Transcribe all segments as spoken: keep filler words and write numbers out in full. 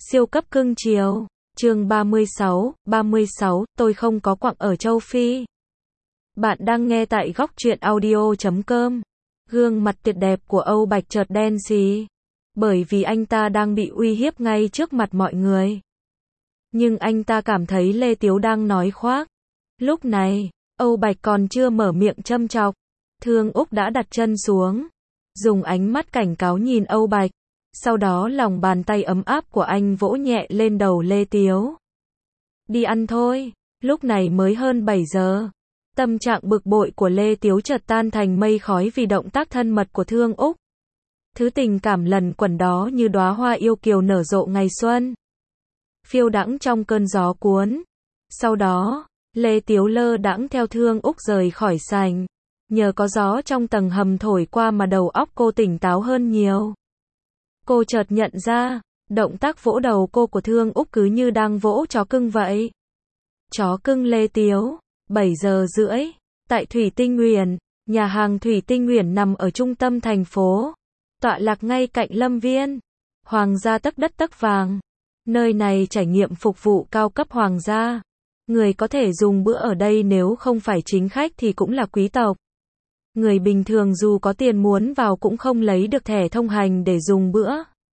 Siêu cấp cưng chiều. Chương ba mươi sáu, ba mươi sáu, tôi không có quặng ở châu Phi. Bạn đang nghe tại góc truyện audio chấm com. Gương mặt tuyệt đẹp của Âu Bạch chợt đen xì, bởi vì anh ta đang bị uy hiếp ngay trước mặt mọi người. Nhưng anh ta cảm thấy Lê Tiếu đang nói khoác. Lúc này, Âu Bạch còn chưa mở miệng châm chọc, Thương Úc đã đặt chân xuống, dùng ánh mắt cảnh cáo nhìn Âu Bạch. Sau đó lòng bàn tay ấm áp của anh vỗ nhẹ lên đầu Lê Tiếu. Đi ăn thôi, lúc này mới hơn bảy giờ. Tâm trạng bực bội của Lê Tiếu chợt tan thành mây khói vì động tác thân mật của Thương Úc. Thứ tình cảm lần quẩn đó như đóa hoa yêu kiều nở rộ ngày xuân, phiêu đãng trong cơn gió cuốn. Sau đó, Lê Tiếu lơ đãng theo Thương Úc rời khỏi sảnh. Nhờ có gió trong tầng hầm thổi qua mà đầu óc cô tỉnh táo hơn nhiều. Cô chợt nhận ra, động tác vỗ đầu cô của Thương Úc cứ như đang vỗ chó cưng vậy. Chó cưng Lê Tiếu. bảy giờ rưỡi, tại Thủy Tinh Uyển, nhà hàng Thủy Tinh Uyển nằm ở trung tâm thành phố, tọa lạc ngay cạnh Lâm Viên. Hoàng gia tấc đất tấc vàng. Nơi này trải nghiệm phục vụ cao cấp hoàng gia. Người có thể dùng bữa ở đây nếu không phải chính khách thì cũng là quý tộc. Người bình thường dù có tiền muốn vào cũng không lấy được thẻ thông hành để dùng bữa.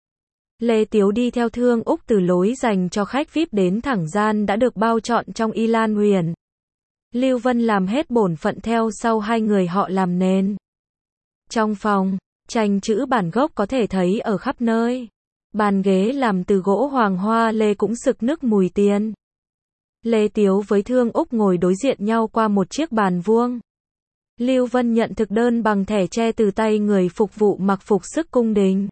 Lê Tiếu đi theo Thương Úc từ lối dành cho khách vi ai pi đến thẳng gian đã được bao trọn trong Y Lan Huyền. Lưu Vân làm hết bổn phận theo sau hai người họ làm nền. Trong phòng, tranh chữ bản gốc có thể thấy ở khắp nơi. Bàn ghế làm từ gỗ hoàng hoa lê cũng sực nức mùi tiền. Lê Tiếu với Thương Úc ngồi đối diện nhau qua một chiếc bàn vuông. Lưu Vân nhận thực đơn bằng thẻ tre từ tay người phục vụ mặc phục sức cung đình.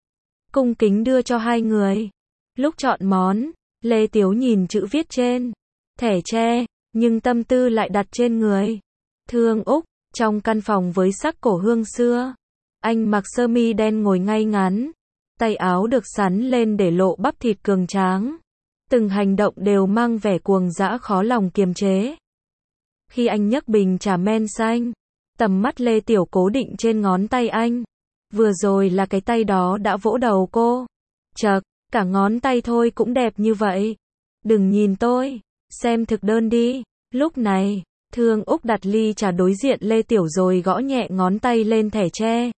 Cung kính đưa cho hai người. Lúc chọn món, Lê Tiếu nhìn chữ viết trên thẻ tre, nhưng tâm tư lại đặt trên người Thương Úc. Trong căn phòng với sắc cổ hương xưa, anh mặc sơ mi đen ngồi ngay ngắn, tay áo được sắn lên để lộ bắp thịt cường tráng. Từng hành động đều mang vẻ cuồng dã khó lòng kiềm chế. Khi anh nhấc bình trà men xanh, tầm mắt Lê Tiểu cố định trên ngón tay anh. Vừa rồi là cái tay đó đã vỗ đầu cô. Chậc, cả ngón tay thôi cũng đẹp như vậy. Đừng nhìn tôi, xem thực đơn đi. Lúc này, Thương Úc đặt ly trà đối diện Lê Tiểu rồi gõ nhẹ ngón tay lên thẻ tre.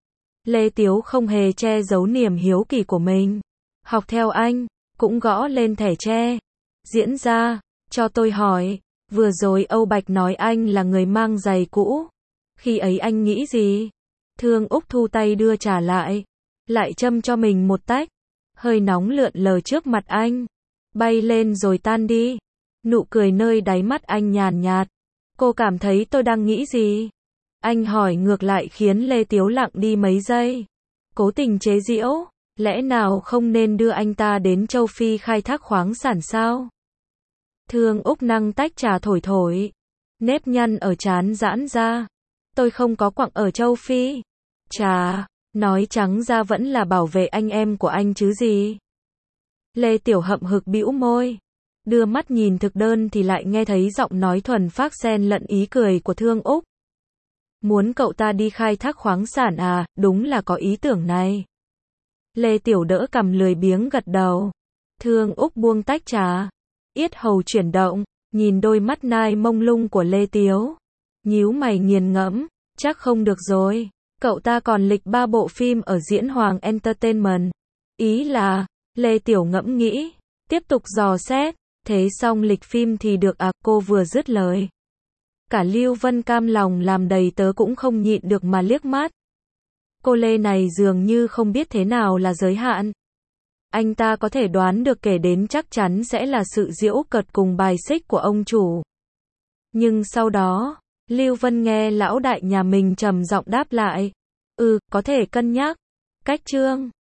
Lê Tiếu không hề che giấu niềm hiếu kỳ của mình. Học theo anh, cũng gõ lên thẻ tre. Diễn ra, cho tôi hỏi, vừa rồi Âu Bạch nói anh là người mang giày cũ. Khi ấy anh nghĩ gì? Thương Úc thu tay đưa trà lại, lại châm cho mình một tách. Hơi nóng lượn lờ trước mặt anh, bay lên rồi tan đi. Nụ cười nơi đáy mắt anh nhàn nhạt. Cô cảm thấy tôi đang nghĩ gì? Anh hỏi ngược lại khiến Lê Tiếu lặng đi mấy giây. Cố tình chế giễu, lẽ nào không nên đưa anh ta đến châu Phi khai thác khoáng sản sao? Thương Úc nâng tách trà thổi thổi, nếp nhăn ở trán giãn ra. Tôi không có quặng ở châu Phi. Chà, nói trắng ra vẫn là bảo vệ anh em của anh chứ gì. Lê Tiểu hậm hực bĩu môi, đưa mắt nhìn thực đơn thì lại nghe thấy giọng nói thuần phác xen lẫn ý cười của Thương Úc. Muốn cậu ta đi khai thác khoáng sản à, đúng là có ý tưởng này. Lê Tiểu đỡ cằm lười biếng gật đầu. Thương Úc buông tách trà, yết hầu chuyển động, nhìn đôi mắt nai mông lung của Lê Tiếu. Nhíu mày nghiền ngẫm, chắc không được rồi. Cậu ta còn lịch ba bộ phim ở Diễn Hoàng Entertainment. Ý là, Lê Tiểu ngẫm nghĩ, tiếp tục dò xét. Thế xong lịch phim thì được à, cô vừa dứt lời. Cả Lưu Vân cam lòng làm đầy tớ cũng không nhịn được mà liếc mắt. Cô Lê này dường như không biết thế nào là giới hạn. Anh ta có thể đoán được kể đến chắc chắn sẽ là sự giễu cợt cùng bài xích của ông chủ. Nhưng sau đó, Lưu Vân nghe lão đại nhà mình trầm giọng đáp lại. Ừ, có thể cân nhắc. Cách chương.